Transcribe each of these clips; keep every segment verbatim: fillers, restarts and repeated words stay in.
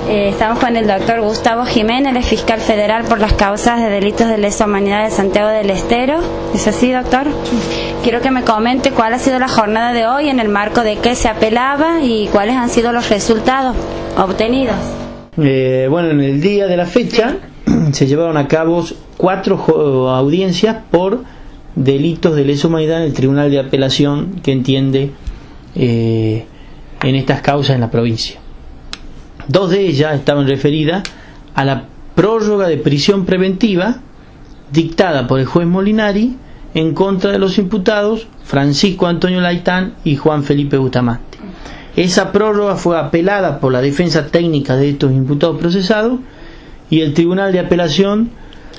Eh, estamos con el doctor Gustavo Jiménez, el fiscal federal por las causas de delitos de lesa humanidad de Santiago del Estero. ¿Es así, doctor? Quiero que me comente cuál ha sido la jornada de hoy, en el marco de qué se apelaba y cuáles han sido los resultados obtenidos. Eh, bueno, en el día de la fecha se llevaron a cabo cuatro audiencias por delitos de lesa humanidad en el Tribunal de Apelación que entiende eh, en estas causas en la provincia. Dos de ellas estaban referidas a la prórroga de prisión preventiva dictada por el juez Molinari en contra de los imputados Francisco Antonio Laitán y Juan Felipe Bustamante. Esa prórroga fue apelada por la defensa técnica de estos imputados procesados y el Tribunal de Apelación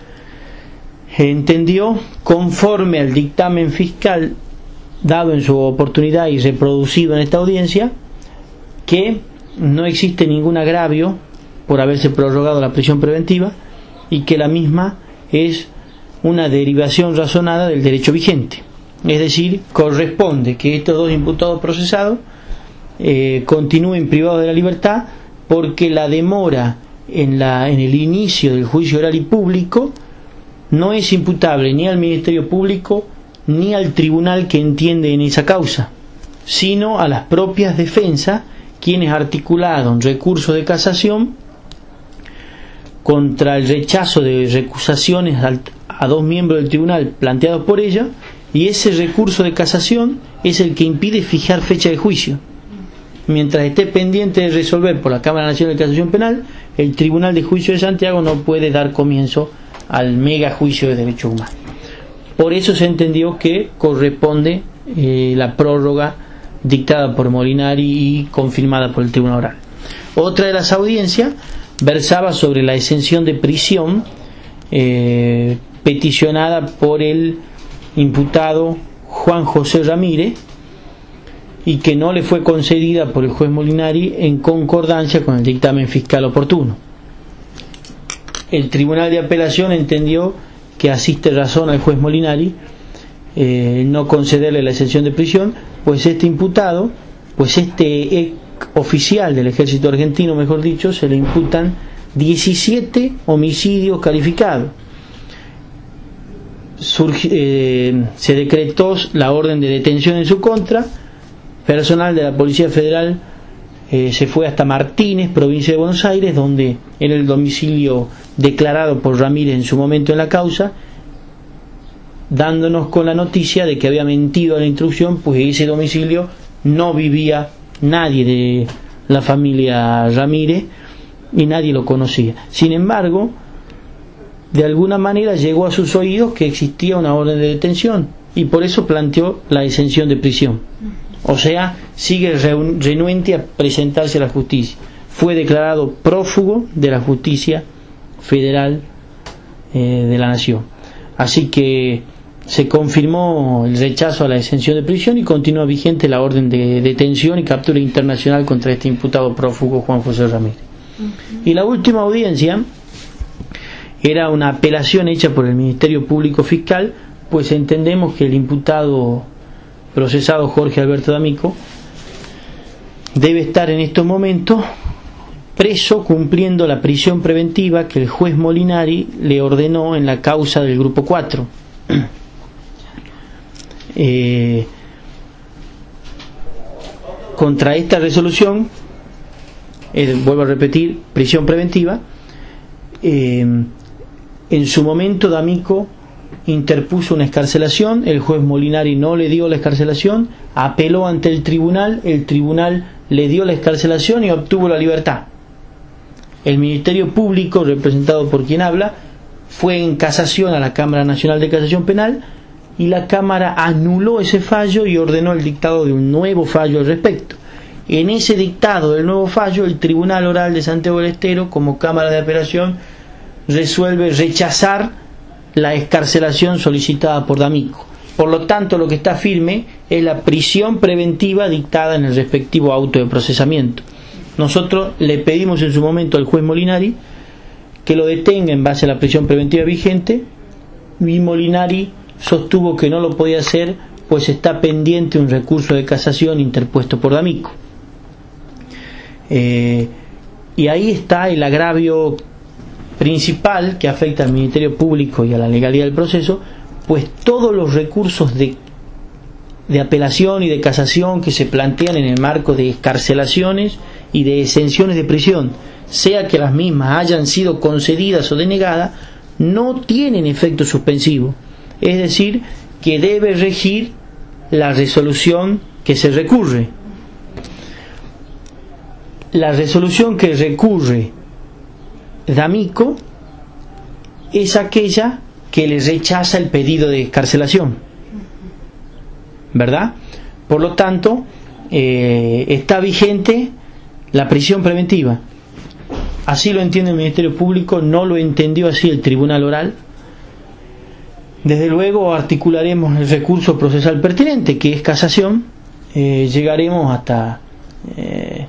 entendió, conforme al dictamen fiscal dado en su oportunidad y reproducido en esta audiencia, que no existe ningún agravio por haberse prorrogado la prisión preventiva y que la misma es una derivación razonada del derecho vigente. Es decir, corresponde que estos dos imputados procesados eh, continúen privados de la libertad porque la demora en, la, en el inicio del juicio oral y público no es imputable ni al Ministerio Público ni al tribunal que entiende en esa causa, sino a las propias defensas, quienes articularon recurso de casación contra el rechazo de recusaciones a dos miembros del tribunal planteados por ella, y ese recurso de casación es el que impide fijar fecha de juicio. Mientras esté pendiente de resolver por la Cámara Nacional de Casación Penal, el Tribunal de Juicio de Santiago no puede dar comienzo al mega juicio de derechos humanos. Por eso se entendió que corresponde eh, la prórroga dictada por Molinari y confirmada por el Tribunal Oral. Otra de las audiencias versaba sobre la exención de prisión eh, peticionada por el imputado Juan José Ramírez y que no le fue concedida por el juez Molinari en concordancia con el dictamen fiscal oportuno. El Tribunal de Apelación entendió que asiste razón al juez Molinari eh, no concederle la exención de prisión, pues este imputado, pues este oficial del ejército argentino, mejor dicho, se le imputan diecisiete homicidios calificados. Surge, eh, se decretó la orden de detención en su contra. Personal de la Policía Federal eh, se fue hasta Martínez, provincia de Buenos Aires, donde era el domicilio declarado por Ramírez en su momento en la causa, dándonos con la noticia de que había mentido a la instrucción, pues ese domicilio no vivía nadie de la familia Ramírez y nadie lo conocía. Sin embargo, de alguna manera llegó a sus oídos que existía una orden de detención y por eso planteó la exención de prisión. O sea, sigue renuente a presentarse a la justicia. Fue declarado prófugo de la justicia federal eh, de la nación. Así que se confirmó el rechazo a la exención de prisión y continúa vigente la orden de detención y captura internacional contra este imputado prófugo Juan José Ramírez. Uh-huh. Y la última audiencia era una apelación hecha por el Ministerio Público Fiscal, pues entendemos que el imputado procesado Jorge Alberto D'Amico debe estar en estos momentos preso cumpliendo la prisión preventiva que el juez Molinari le ordenó en la causa del Grupo cuatro. Eh, contra esta resolución, eh, vuelvo a repetir, prisión preventiva, eh, en su momento D'Amico interpuso una excarcelación, el juez Molinari no le dio la excarcelación, apeló ante el tribunal, el tribunal le dio la excarcelación y obtuvo la libertad. El Ministerio Público, representado por quien habla, fue en casación a la Cámara Nacional de Casación Penal y la Cámara anuló ese fallo y ordenó el dictado de un nuevo fallo al respecto. En ese dictado del nuevo fallo, el Tribunal Oral de Santiago del Estero, como Cámara de Apelación, resuelve rechazar la excarcelación solicitada por D'Amico. Por lo tanto, lo que está firme es la prisión preventiva dictada en el respectivo auto de procesamiento. Nosotros le pedimos en su momento al juez Molinari que lo detenga en base a la prisión preventiva vigente y Molinari sostuvo que no lo podía hacer pues está pendiente un recurso de casación interpuesto por D'Amico. Eh, Y ahí está el agravio principal que afecta al Ministerio Público y a la legalidad del proceso, pues todos los recursos de, de apelación y de casación que se plantean en el marco de excarcelaciones y de exenciones de prisión, sea que las mismas hayan sido concedidas o denegadas, no tienen efecto suspensivo. Es decir, que debe regir la resolución que se recurre. La resolución que recurre D'Amico es aquella que le rechaza el pedido de excarcelación, ¿verdad? Por lo tanto, eh, está vigente la prisión preventiva. Así lo entiende el Ministerio Público, no lo entendió así el Tribunal Oral. Desde luego articularemos el recurso procesal pertinente, que es casación. Eh, llegaremos hasta eh,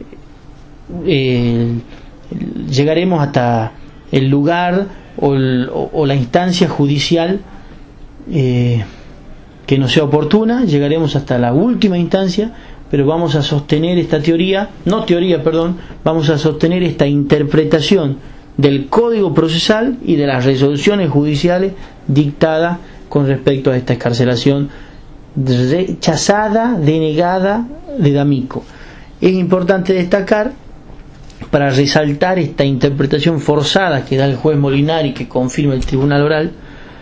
el, llegaremos hasta el lugar o, el, o, o la instancia judicial eh, que no sea oportuna. Llegaremos hasta la última instancia, pero vamos a sostener esta teoría, no teoría, perdón, vamos a sostener esta interpretación del Código Procesal y de las resoluciones judiciales dictadas con respecto a esta excarcelación rechazada, denegada de D'Amico. Es importante destacar, para resaltar esta interpretación forzada que da el juez Molinari, que confirma el Tribunal Oral,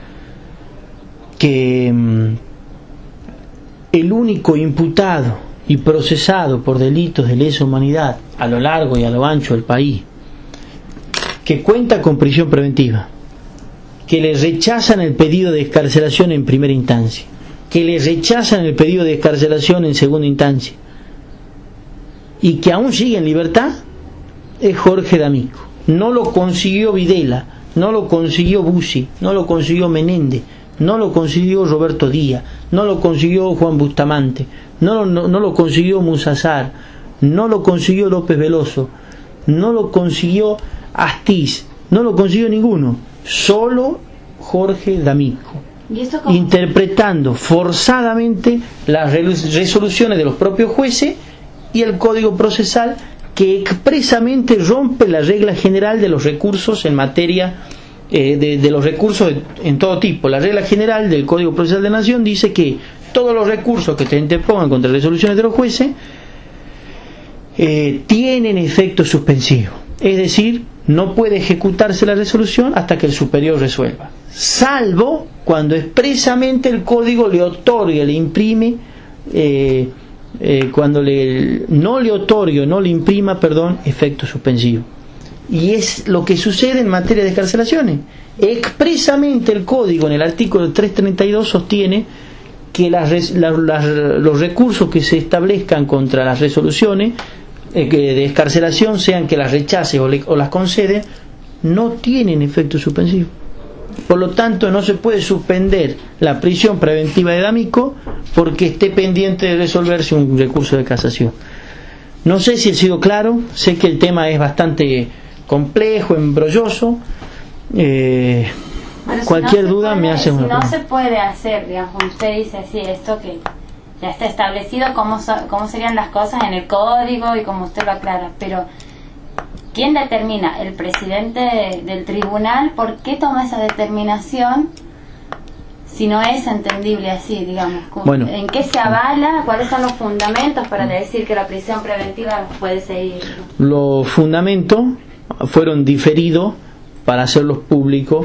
que mmm, el único imputado y procesado por delitos de lesa humanidad a lo largo y a lo ancho del país, que cuenta con prisión preventiva, que le rechazan el pedido de excarcelación en primera instancia, que le rechazan el pedido de excarcelación en segunda instancia, y que aún sigue en libertad, es Jorge D'Amico. No lo consiguió Videla, no lo consiguió Bussi, no lo consiguió Menéndez, no lo consiguió Roberto Díaz, no lo consiguió Juan Bustamante, no, no, no lo consiguió Musazar, no lo consiguió López Veloso, no lo consiguió Astiz, no lo consiguió ninguno, solo Jorge D'Amico, interpretando forzadamente las resoluciones de los propios jueces y el Código Procesal, que expresamente rompe la regla general de los recursos en materia eh, de, de los recursos de, en todo tipo. La regla general del Código Procesal de la Nación dice que todos los recursos que te interpongan contra resoluciones de los jueces eh, tienen efecto suspensivo, es decir, no puede ejecutarse la resolución hasta que el superior resuelva, salvo cuando expresamente el código le otorgue, le imprime eh, Eh, cuando le, no le otorgue o no le imprima, perdón, efecto suspensivo. Y es lo que sucede en materia de excarcelaciones. Expresamente el código en el artículo trescientos treinta y dos sostiene que las, la, las, los recursos que se establezcan contra las resoluciones eh, que de excarcelación, sean que las rechace o, le, o las concede, no tienen efecto suspensivo. Por lo tanto, no se puede suspender la prisión preventiva de D'Amico porque esté pendiente de resolverse un recurso de casación. No sé si he sido claro, sé que el tema es bastante complejo, embrolloso. Eh, bueno, cualquier si no duda puede, me hace si una no pregunta. Se puede hacer, digamos, como usted dice así, esto que ya está establecido, cómo, so, cómo serían las cosas en el código y como usted lo aclara, pero ¿quién determina? El presidente de, del tribunal. ¿Por qué toma esa determinación si no es entendible así, digamos? Bueno, ¿en qué se avala? ¿Cuáles son los fundamentos para decir que la prisión preventiva puede seguir? Los fundamentos fueron diferidos para hacerlos públicos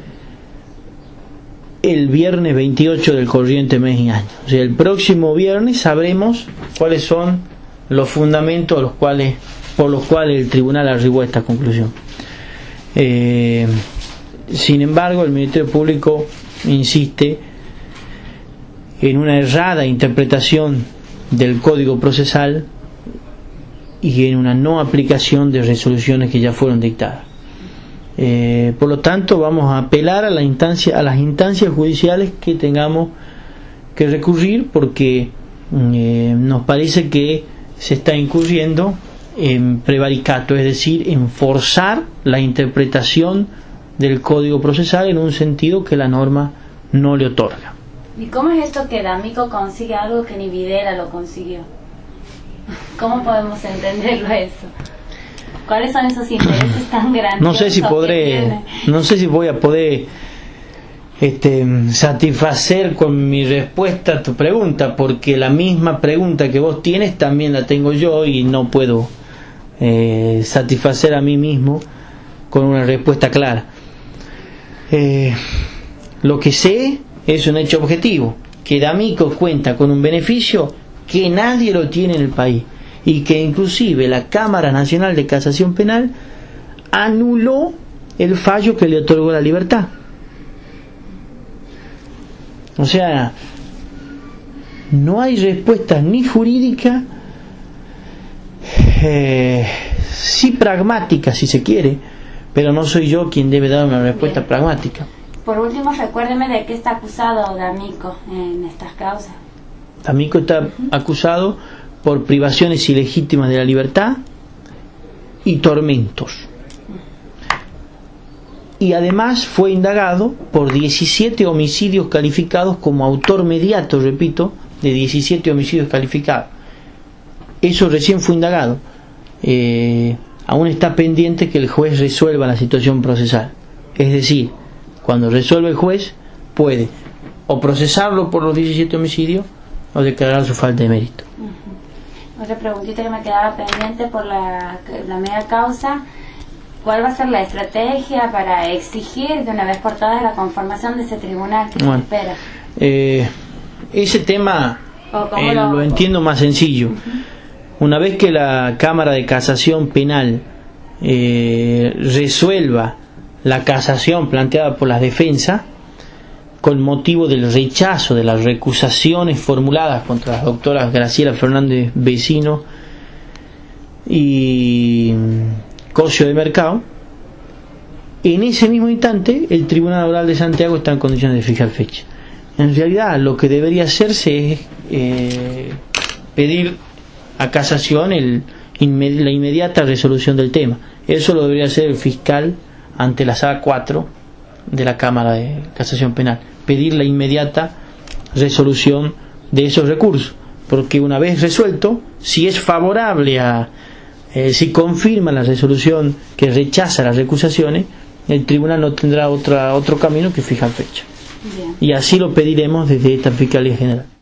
el viernes veintiocho del corriente mes y año. O sea, el próximo viernes sabremos cuáles son los fundamentos a los cuales por los cuales el tribunal arribó a esta conclusión. Eh, sin embargo, el Ministerio Público insiste en una errada interpretación del Código Procesal y en una no aplicación de resoluciones que ya fueron dictadas. Eh, por lo tanto, vamos a apelar a la instancia, a las instancias judiciales que tengamos que recurrir, porque eh, nos parece que se está incurriendo en prevaricato, es decir, en forzar la interpretación del Código Procesal en un sentido que la norma no le otorga. ¿Y cómo es esto que D'Amico consigue algo que ni Videla lo consiguió? ¿Cómo podemos entenderlo eso? ¿Cuáles son esos intereses tan grandes? No sé si podré, no sé si voy a poder este, satisfacer con mi respuesta a tu pregunta, porque la misma pregunta que vos tienes también la tengo yo y no puedo eh, satisfacer a mí mismo con una respuesta clara. Eh, lo que sé es un hecho objetivo, que D'Amico cuenta con un beneficio que nadie lo tiene en el país y que inclusive la Cámara Nacional de Casación Penal anuló el fallo que le otorgó la libertad. O sea, no hay respuesta ni jurídica, eh, sí pragmática si se quiere, pero no soy yo quien debe dar una respuesta Bien. pragmática. Por último, recuérdeme de qué está acusado D'Amico en estas causas. D'Amico está uh-huh. acusado por privaciones ilegítimas de la libertad y tormentos. Y además fue indagado por diecisiete homicidios calificados como autor mediato, repito, de diecisiete homicidios calificados. Eso recién fue indagado. Eh, aún está pendiente que el juez resuelva la situación procesal. Es decir, cuando resuelve el juez, puede o procesarlo por los diecisiete homicidios o declarar su falta de mérito. Uh-huh. Otra preguntita que me quedaba pendiente por la, la media causa. ¿Cuál va a ser la estrategia para exigir de una vez por todas la conformación de ese tribunal que bueno, se espera? Eh, ese tema eh, lo... lo entiendo más sencillo. Uh-huh. Una vez que la Cámara de Casación Penal eh, resuelva la casación planteada por la defensa con motivo del rechazo de las recusaciones formuladas contra las doctoras Graciela Fernández Vecino y Cosio de Mercado, en ese mismo instante el Tribunal Oral de Santiago está en condiciones de fijar fecha. En realidad lo que debería hacerse es eh, pedir a casación el, inmed- la inmediata resolución del tema. Eso lo debería hacer el fiscal ante la sala cuatro de la Cámara de Casación Penal, pedir la inmediata resolución de esos recursos, porque una vez resuelto, si es favorable a Eh, si confirma la resolución que rechaza las recusaciones, el tribunal no tendrá otra, otro camino que fijar fecha. Bien. Y así lo pediremos desde esta Fiscalía General.